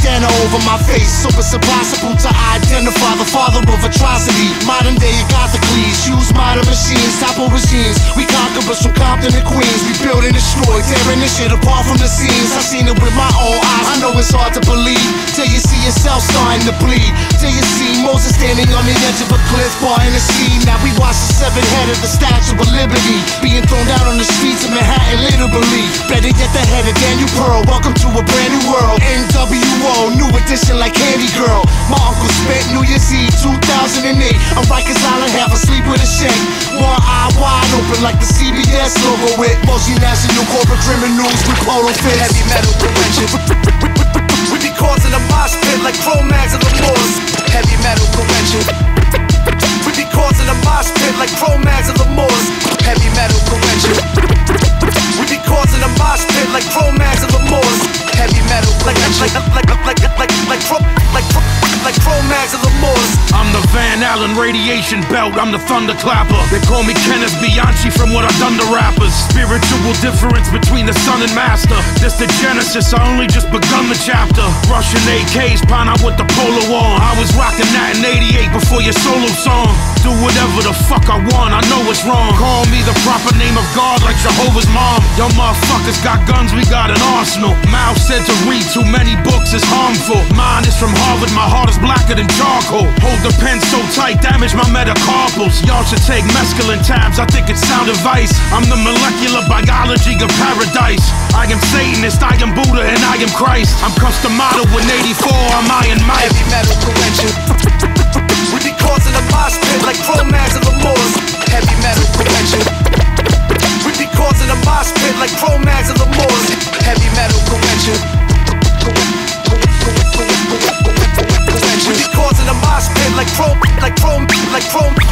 bandana over my face, so it's impossible to identify the father of atrocity. Modern day Agathocles, use modern machines, topple regimes. We conquerors from Compton and Queens. We build and destroy, tearing this shit apart from the scenes. I seen it with my own eyes, I know it's hard to believe, till you see yourself starting to bleed, till you see Moses standing on the edge of a cliff, parting the sea. Now we watch the severed head of the Statue of Liberty being thrown down on the streets of Manhattan, literally. Better get the head of Daniel Pearl. Welcome to a brand new world. NWO, new edition like Candy Girl. My uncle spent New Year's Eve 2008 on Rikers Island, half asleep with a shake. One eye wide open like the CBS logo with multinational corporate criminals with polo fits. Heavy metal correction. We be causing a mosh pit like Cro-Mags and Lemurs. Heavy metal correction. We be causing a mosh pit like Cro-Mags and Lemurs. Heavy metal correction. We be causing a mosh pit like Cro-Mags and Lemurs. Heavy metal correction. Like Cro-Mags and Lemurs. I'm the Van Allen radiation belt, I'm the thunderclapper. They call me Kenneth Bianchi from what I've done to rappers. Spiritual difference between the son and master. This the genesis, I only just begun the chapter. Russian AKs, pine out with the polo on. I was rocking that in '88 before your solo song. Do whatever the fuck I want, I know it's wrong. Call me the proper name of God like Jehovah's mom. Y'all motherfuckers got guns, we got an arsenal. Mouth said to read too many books is harmful. Mine is from Harvard, my heart is blacker than charcoal. Hold the pen so tight, damage my metacarpals. Y'all should take mescaline tabs, I think it's sound advice. I'm the molecular biology of paradise. I am Satanist, I am Buddha, and I am Christ. I'm customato in '84, I'm Iron Mike. Heavy metal correction. We be causing a mosh pit like Cro-Mags and Lemurs. Heavy metal correction. We be causing a mosh pit like Cro-Mags and Lemurs. Heavy metal correction. We be causing a mosh pit like Cro-Mags